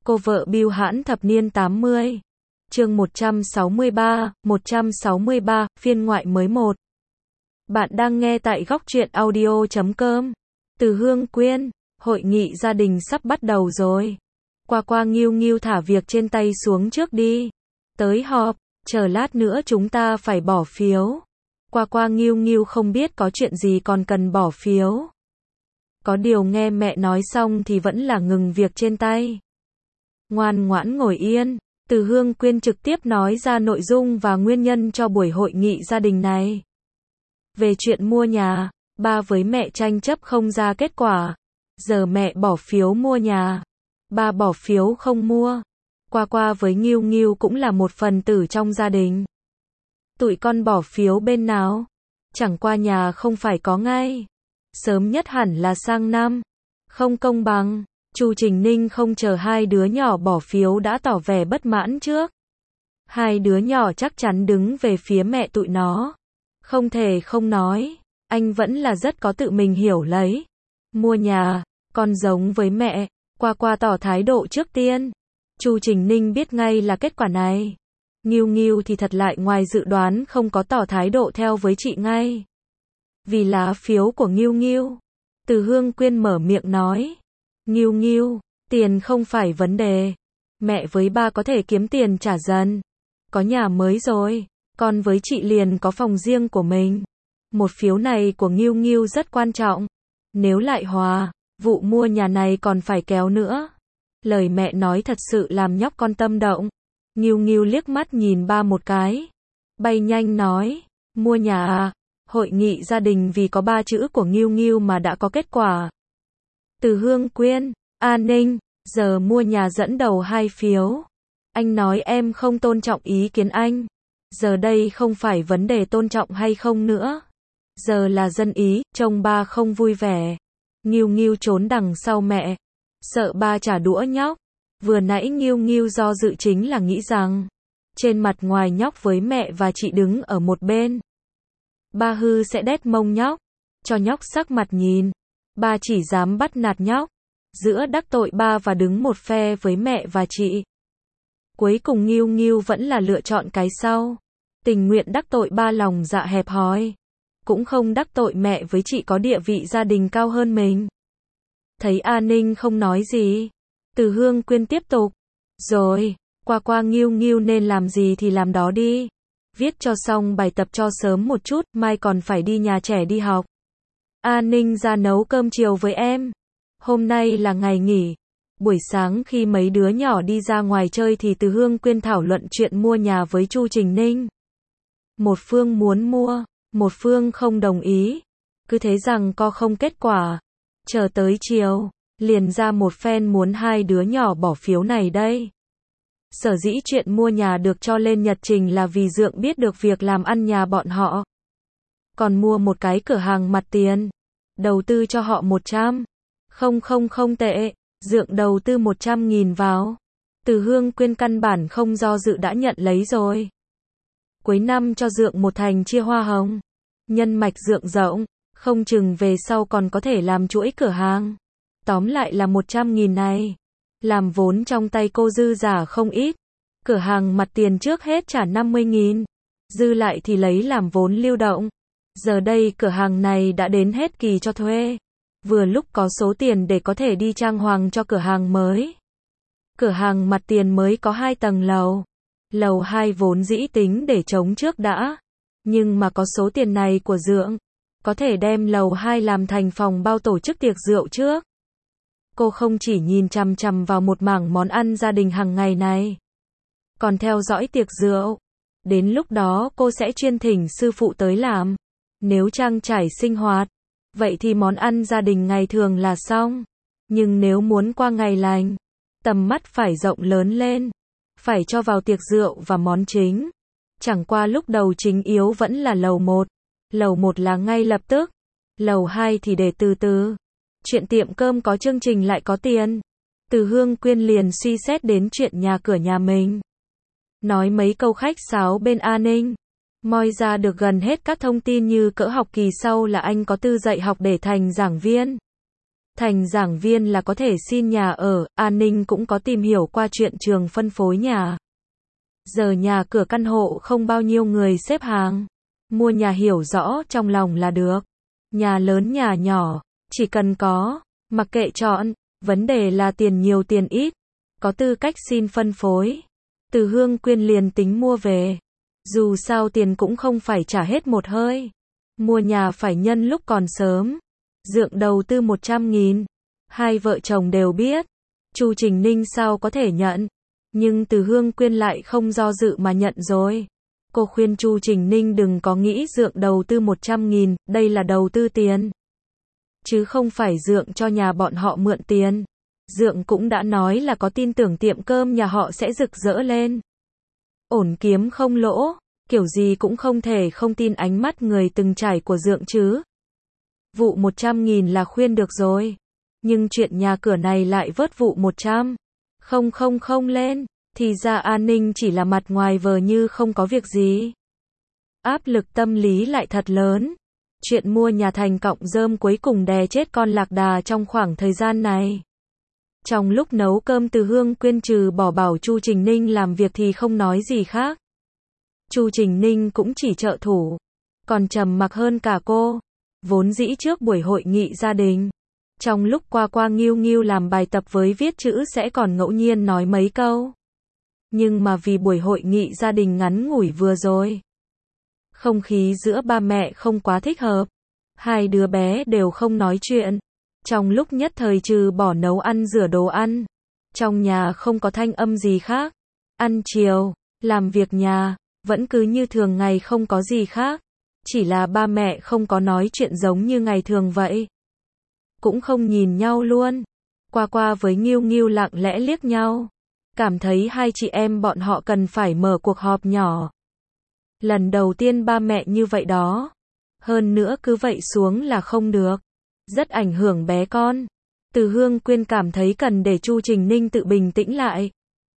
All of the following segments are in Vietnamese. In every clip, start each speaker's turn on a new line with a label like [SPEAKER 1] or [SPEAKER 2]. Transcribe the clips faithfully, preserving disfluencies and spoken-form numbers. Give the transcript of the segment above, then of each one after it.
[SPEAKER 1] Cô vợ bưu hãn thập niên tám mươi. Chương một trăm sáu mươi ba, một trăm sáu mươi ba, phiên ngoại mới một. Bạn đang nghe tại góc truyện audio chấm com. Từ Hương Quyên, hội nghị gia đình sắp bắt đầu rồi. Qua qua Nghiêu Nghiêu thả việc trên tay xuống trước đi. Tới họp, chờ lát nữa chúng ta phải bỏ phiếu. Qua qua Nghiêu Nghiêu không biết có chuyện gì còn cần bỏ phiếu. Có điều nghe mẹ nói xong thì vẫn là ngừng việc trên tay. Ngoan ngoãn ngồi yên. Từ Hương Quyên trực tiếp nói ra nội dung và nguyên nhân cho buổi hội nghị gia đình này. Về chuyện mua nhà, ba với mẹ tranh chấp không ra kết quả. Giờ mẹ bỏ phiếu mua nhà. Ba bỏ phiếu không mua. Qua qua với Nghiêu Nghiêu cũng là một phần tử trong gia đình. Tụi con bỏ phiếu bên nào? Chẳng qua nhà không phải có ngay. Sớm nhất hẳn là sang năm. Không công bằng. Chu Trình Ninh không chờ hai đứa nhỏ bỏ phiếu đã tỏ vẻ bất mãn trước. Hai đứa nhỏ chắc chắn đứng về phía mẹ tụi nó. Không thể không nói, anh vẫn là rất có tự mình hiểu lấy. Mua nhà, con giống với mẹ, qua qua tỏ thái độ trước tiên. Chu Trình Ninh biết ngay là kết quả này. Nghiêu Nghiêu thì thật lại ngoài dự đoán không có tỏ thái độ theo với chị ngay. Vì lá phiếu của Nghiêu Nghiêu. Từ Hương Quyên mở miệng nói. Nghiêu Nghiêu, tiền không phải vấn đề. Mẹ với ba có thể kiếm tiền trả dần. Có nhà mới rồi, con với chị liền có phòng riêng của mình. Một phiếu này của Nghiêu Nghiêu rất quan trọng. Nếu lại hòa, vụ mua nhà này còn phải kéo nữa. Lời mẹ nói thật sự làm nhóc con tâm động. Nghiêu Nghiêu liếc mắt nhìn ba một cái. Bay nhanh nói, mua nhà à? Hội nghị gia đình vì có ba chữ của Nghiêu Nghiêu mà đã có kết quả. Từ Hương Quyên, An Ninh, giờ mua nhà dẫn đầu hai phiếu. Anh nói em không tôn trọng ý kiến anh. Giờ đây không phải vấn đề tôn trọng hay không nữa. Giờ là dân ý, trông ba không vui vẻ. Nghiêu Nghiêu trốn đằng sau mẹ. Sợ ba trả đũa nhóc. Vừa nãy Nghiêu Nghiêu do dự chính là nghĩ rằng. Trên mặt ngoài nhóc với mẹ và chị đứng ở một bên. Ba hư sẽ đét mông nhóc. Cho nhóc sắc mặt nhìn. Ba chỉ dám bắt nạt nhóc. Giữa đắc tội ba và đứng một phe với mẹ và chị. Cuối cùng Nghiêu Nghiêu vẫn là lựa chọn cái sau. Tình nguyện đắc tội ba lòng dạ hẹp hòi. Cũng không đắc tội mẹ với chị có địa vị gia đình cao hơn mình. Thấy An Ninh không nói gì. Từ Hương Quyên tiếp tục. Rồi, qua qua Nghiêu Nghiêu nên làm gì thì làm đó đi. Viết cho xong bài tập cho sớm một chút, mai còn phải đi nhà trẻ đi học. An Ninh ra nấu cơm chiều với em. Hôm nay là ngày nghỉ. Buổi sáng khi mấy đứa nhỏ đi ra ngoài chơi thì Từ Hương Quyên thảo luận chuyện mua nhà với Chu Trình Ninh. Một phương muốn mua, một phương không đồng ý. Cứ thế rằng co không kết quả. Chờ tới chiều, liền ra một phen muốn hai đứa nhỏ bỏ phiếu này đây. Sở dĩ chuyện mua nhà được cho lên nhật trình là vì Dượng biết được việc làm ăn nhà bọn họ. Còn mua một cái cửa hàng mặt tiền. Đầu tư cho họ một trăm. Không không không tệ. Dượng đầu tư một trăm nghìn vào. Từ Hương Quyên căn bản không do dự đã nhận lấy rồi. Cuối năm cho Dượng một thành chia hoa hồng. Nhân mạch Dượng rộng. Không chừng về sau còn có thể làm chuỗi cửa hàng. Tóm lại là một trăm nghìn này. Làm vốn trong tay cô dư giả không ít. Cửa hàng mặt tiền trước hết trả năm mươi nghìn. Dư lại thì lấy làm vốn lưu động. Giờ đây cửa hàng này đã đến hết kỳ cho thuê. Vừa lúc có số tiền để có thể đi trang hoàng cho cửa hàng mới. Cửa hàng mặt tiền mới có hai tầng lầu. Lầu hai vốn dĩ tính để chống trước đã. Nhưng mà có số tiền này của Dượng. Có thể đem lầu hai làm thành phòng bao tổ chức tiệc rượu trước. Cô không chỉ nhìn chằm chằm vào một mảng món ăn gia đình hàng ngày này. Còn theo dõi tiệc rượu. Đến lúc đó cô sẽ chuyên thỉnh sư phụ tới làm. Nếu trang trải sinh hoạt, vậy thì món ăn gia đình ngày thường là xong. Nhưng nếu muốn qua ngày lành, tầm mắt phải rộng lớn lên. Phải cho vào tiệc rượu và món chính. Chẳng qua lúc đầu chính yếu vẫn là lầu một. Lầu một là ngay lập tức. Lầu hai thì để từ từ. Chuyện tiệm cơm có chương trình lại có tiền. Từ Hương Quyên liền suy xét đến chuyện nhà cửa nhà mình. Nói mấy câu khách sáo bên An Ninh. Moi ra được gần hết các thông tin như cỡ học kỳ sau là anh có tư dạy học để thành giảng viên. Thành giảng viên là có thể xin nhà ở, An Ninh cũng có tìm hiểu qua chuyện trường phân phối nhà. Giờ nhà cửa căn hộ không bao nhiêu người xếp hàng. Mua nhà hiểu rõ trong lòng là được. Nhà lớn nhà nhỏ, chỉ cần có, mặc kệ chọn, vấn đề là tiền nhiều tiền ít. Có tư cách xin phân phối. Từ Hương Quyên liền tính mua về. Dù sao tiền cũng không phải trả hết một hơi. Mua nhà phải nhân lúc còn sớm. Dượng đầu tư một trăm nghìn. Hai vợ chồng đều biết. Chu Trình Ninh sao có thể nhận. Nhưng Từ Hương Quyên lại không do dự mà nhận rồi. Cô khuyên Chu Trình Ninh đừng có nghĩ dượng đầu tư một trăm nghìn, đây là đầu tư tiền. Chứ không phải dượng cho nhà bọn họ mượn tiền. Dượng cũng đã nói là có tin tưởng tiệm cơm nhà họ sẽ rực rỡ lên. Ổn kiếm không lỗ, kiểu gì cũng không thể không tin ánh mắt người từng trải của dượng chứ. Vụ một trăm nghìn là khuyên được rồi. Nhưng chuyện nhà cửa này lại vớt vụ một trăm. Không không không lên. Thì ra An Ninh chỉ là mặt ngoài vờ như không có việc gì. Áp lực tâm lý lại thật lớn. Chuyện mua nhà thành cọng rơm cuối cùng đè chết con lạc đà trong khoảng thời gian này. Trong lúc nấu cơm Từ Hương Quyên trừ bỏ bảo Chu Trình Ninh làm việc thì không nói gì khác. Chu Trình Ninh cũng chỉ trợ thủ. Còn trầm mặc hơn cả cô. Vốn dĩ trước buổi hội nghị gia đình. Trong lúc qua qua nghiêu nghiêu làm bài tập với viết chữ sẽ còn ngẫu nhiên nói mấy câu. Nhưng mà vì buổi hội nghị gia đình ngắn ngủi vừa rồi. Không khí giữa ba mẹ không quá thích hợp. Hai đứa bé đều không nói chuyện. Trong lúc nhất thời trừ bỏ nấu ăn rửa đồ ăn. Trong nhà không có thanh âm gì khác. Ăn chiều, làm việc nhà, vẫn cứ như thường ngày không có gì khác. Chỉ là ba mẹ không có nói chuyện giống như ngày thường vậy. Cũng không nhìn nhau luôn. Qua qua với Nghiêu Nghiêu lặng lẽ liếc nhau. Cảm thấy hai chị em bọn họ cần phải mở cuộc họp nhỏ. Lần đầu tiên ba mẹ như vậy đó. Hơn nữa cứ vậy xuống là không được. Rất ảnh hưởng bé con. Từ Hương Quyên cảm thấy cần để Chu Trình Ninh tự bình tĩnh lại.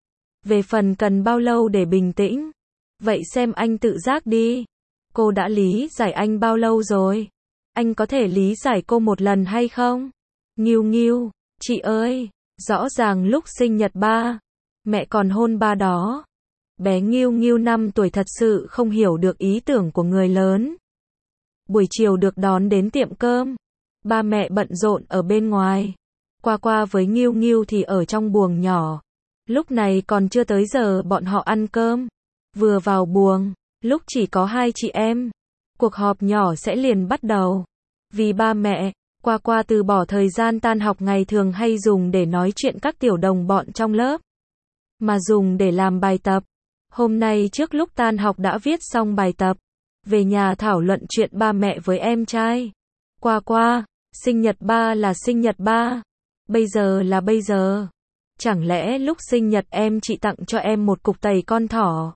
[SPEAKER 1] Về phần cần bao lâu để bình tĩnh. Vậy xem anh tự giác đi. Cô đã lý giải anh bao lâu rồi? Anh có thể lý giải cô một lần hay không? Nghiêu Nghiêu, chị ơi, rõ ràng lúc sinh nhật ba, mẹ còn hôn ba đó. Bé Nghiêu Nghiêu năm tuổi thật sự không hiểu được ý tưởng của người lớn. Buổi chiều được đón đến tiệm cơm. Ba mẹ bận rộn ở bên ngoài. Qua qua với Nghiêu Nghiêu thì ở trong buồng nhỏ. Lúc này còn chưa tới giờ bọn họ ăn cơm. Vừa vào buồng, lúc chỉ có hai chị em. Cuộc họp nhỏ sẽ liền bắt đầu. Vì ba mẹ, qua qua từ bỏ thời gian tan học ngày thường hay dùng để nói chuyện các tiểu đồng bọn trong lớp. Mà dùng để làm bài tập. Hôm nay trước lúc tan học đã viết xong bài tập. Về nhà thảo luận chuyện ba mẹ với em trai. Qua qua, sinh nhật ba là sinh nhật ba. Bây giờ là bây giờ. Chẳng lẽ lúc sinh nhật em chị tặng cho em một cục tẩy con thỏ?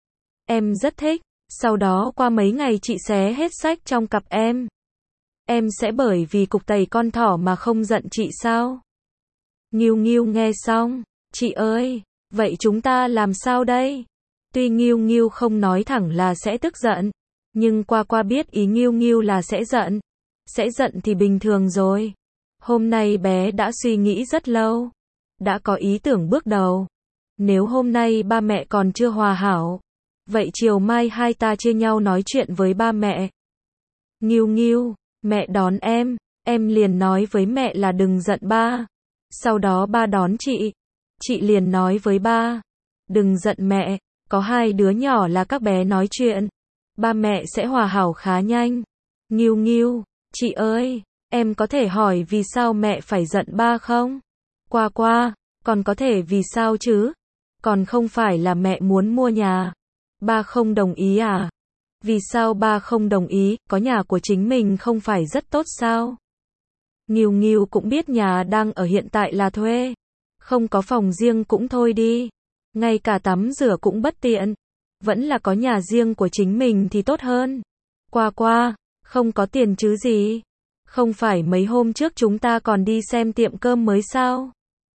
[SPEAKER 1] Em rất thích. Sau đó qua mấy ngày chị xé hết sách trong cặp em. Em sẽ bởi vì cục tẩy con thỏ mà không giận chị sao? Nghiêu Nghiêu nghe xong. Chị ơi, vậy chúng ta làm sao đây? Tuy Nghiêu Nghiêu không nói thẳng là sẽ tức giận. Nhưng qua qua biết ý Nghiêu Nghiêu là sẽ giận. Sẽ giận thì bình thường rồi. Hôm nay bé đã suy nghĩ rất lâu. Đã có ý tưởng bước đầu. Nếu hôm nay ba mẹ còn chưa hòa hảo. Vậy chiều mai hai ta chia nhau nói chuyện với ba mẹ. Nghiêu Nghiêu, mẹ đón em. Em liền nói với mẹ là đừng giận ba. Sau đó ba đón chị. Chị liền nói với ba. Đừng giận mẹ. Có hai đứa nhỏ là các bé nói chuyện. Ba mẹ sẽ hòa hảo khá nhanh. Nghiêu Nghiêu, chị ơi, em có thể hỏi vì sao mẹ phải giận ba không? Qua qua, còn có thể vì sao chứ? Còn không phải là mẹ muốn mua nhà. Ba không đồng ý à? Vì sao ba không đồng ý, có nhà của chính mình không phải rất tốt sao? Nghiêu Nghiêu cũng biết nhà đang ở hiện tại là thuê. Không có phòng riêng cũng thôi đi. Ngay cả tắm rửa cũng bất tiện. Vẫn là có nhà riêng của chính mình thì tốt hơn. Qua qua, không có tiền chứ gì. Không phải mấy hôm trước chúng ta còn đi xem tiệm cơm mới sao?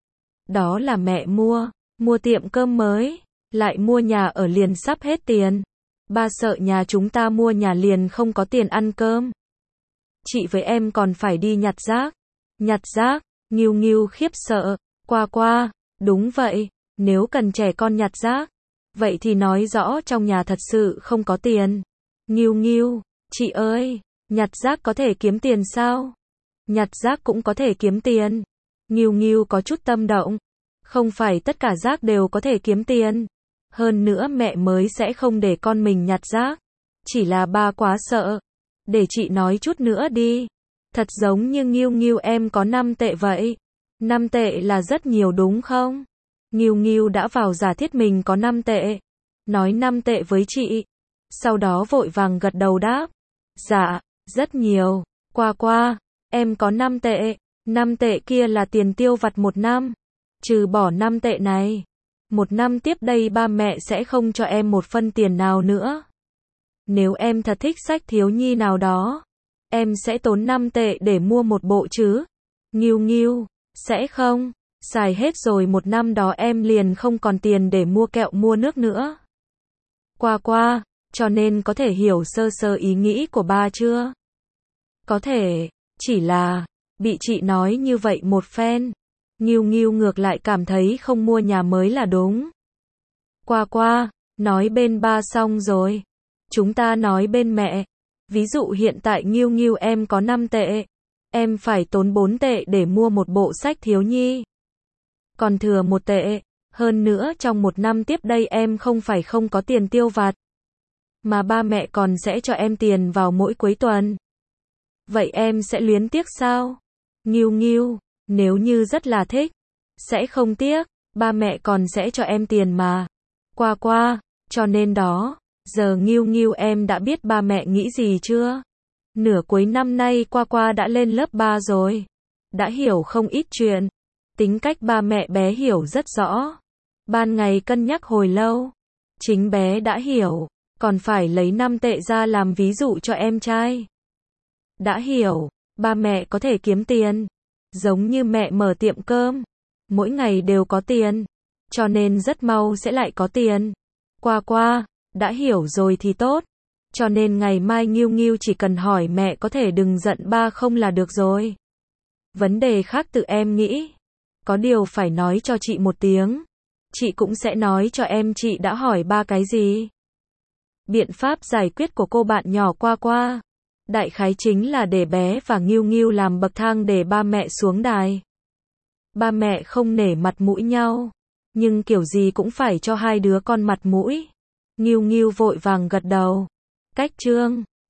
[SPEAKER 1] Đó là mẹ mua. Mua tiệm cơm mới. Lại mua nhà ở liền sắp hết tiền. Ba sợ nhà chúng ta mua nhà liền không có tiền ăn cơm. Chị với em còn phải đi nhặt rác. Nhặt rác, Nghiêu Nghiêu khiếp sợ, Qua Qua, đúng vậy, nếu cần trẻ con nhặt rác, vậy thì nói rõ trong nhà thật sự không có tiền. Nghiêu Nghiêu, chị ơi, nhặt rác có thể kiếm tiền sao? Nhặt rác cũng có thể kiếm tiền. Nghiêu Nghiêu có chút tâm động, không phải tất cả rác đều có thể kiếm tiền. Hơn nữa mẹ mới sẽ không để con mình nhặt rác. Chỉ là ba quá sợ. Để chị nói chút nữa đi. Thật giống như Nghiêu Nghiêu em có năm tệ vậy. năm tệ là rất nhiều đúng không? Nghiêu Nghiêu đã vào giả thiết mình có năm tệ. Nói năm tệ với chị. Sau đó vội vàng gật đầu đáp. Dạ, rất nhiều. Qua Qua, em có năm tệ. năm tệ kia là tiền tiêu vặt một năm. Trừ bỏ năm tệ này, một năm tiếp đây ba mẹ sẽ không cho em một phân tiền nào nữa. Nếu em thật thích sách thiếu nhi nào đó, em sẽ tốn năm tệ để mua một bộ chứ. Nghiêu Nghiêu, sẽ không, xài hết rồi một năm đó em liền không còn tiền để mua kẹo mua nước nữa. Qua Qua, cho nên có thể hiểu sơ sơ ý nghĩ của ba chưa? Có thể, chỉ là, bị chị nói như vậy một phen. Nghiêu Nghiêu ngược lại cảm thấy không mua nhà mới là đúng. Qua Qua, nói bên ba xong rồi. Chúng ta nói bên mẹ. Ví dụ hiện tại Nghiêu Nghiêu em có năm tệ. Em phải tốn bốn tệ để mua một bộ sách thiếu nhi. Còn thừa một tệ. Hơn nữa trong một năm tiếp đây em không phải không có tiền tiêu vặt. Mà ba mẹ còn sẽ cho em tiền vào mỗi cuối tuần. Vậy em sẽ luyến tiếc sao? Nghiêu Nghiêu, nếu như rất là thích, sẽ không tiếc, ba mẹ còn sẽ cho em tiền mà. Qua Qua, cho nên đó, giờ Nghiêu Nghiêu em đã biết ba mẹ nghĩ gì chưa? Nửa cuối năm nay Qua Qua đã lên lớp ba rồi. Đã hiểu không ít chuyện. Tính cách ba mẹ bé hiểu rất rõ. Ban ngày cân nhắc hồi lâu. Chính bé đã hiểu, còn phải lấy năm tệ ra làm ví dụ cho em trai. Đã hiểu, ba mẹ có thể kiếm tiền. Giống như mẹ mở tiệm cơm. Mỗi ngày đều có tiền. Cho nên rất mau sẽ lại có tiền. Qua Qua, đã hiểu rồi thì tốt. Cho nên ngày mai Nghiêu Nghiêu chỉ cần hỏi mẹ có thể đừng giận ba không là được rồi. Vấn đề khác tự em nghĩ. Có điều phải nói cho chị một tiếng. Chị cũng sẽ nói cho em chị đã hỏi ba cái gì. Biện pháp giải quyết của cô bạn nhỏ Qua Qua. Đại khái chính là để bé và Nghiêu Nghiêu làm bậc thang để ba mẹ xuống đài. Ba mẹ không nể mặt mũi nhau. Nhưng kiểu gì cũng phải cho hai đứa con mặt mũi. Nghiêu Nghiêu vội vàng gật đầu. Cách chương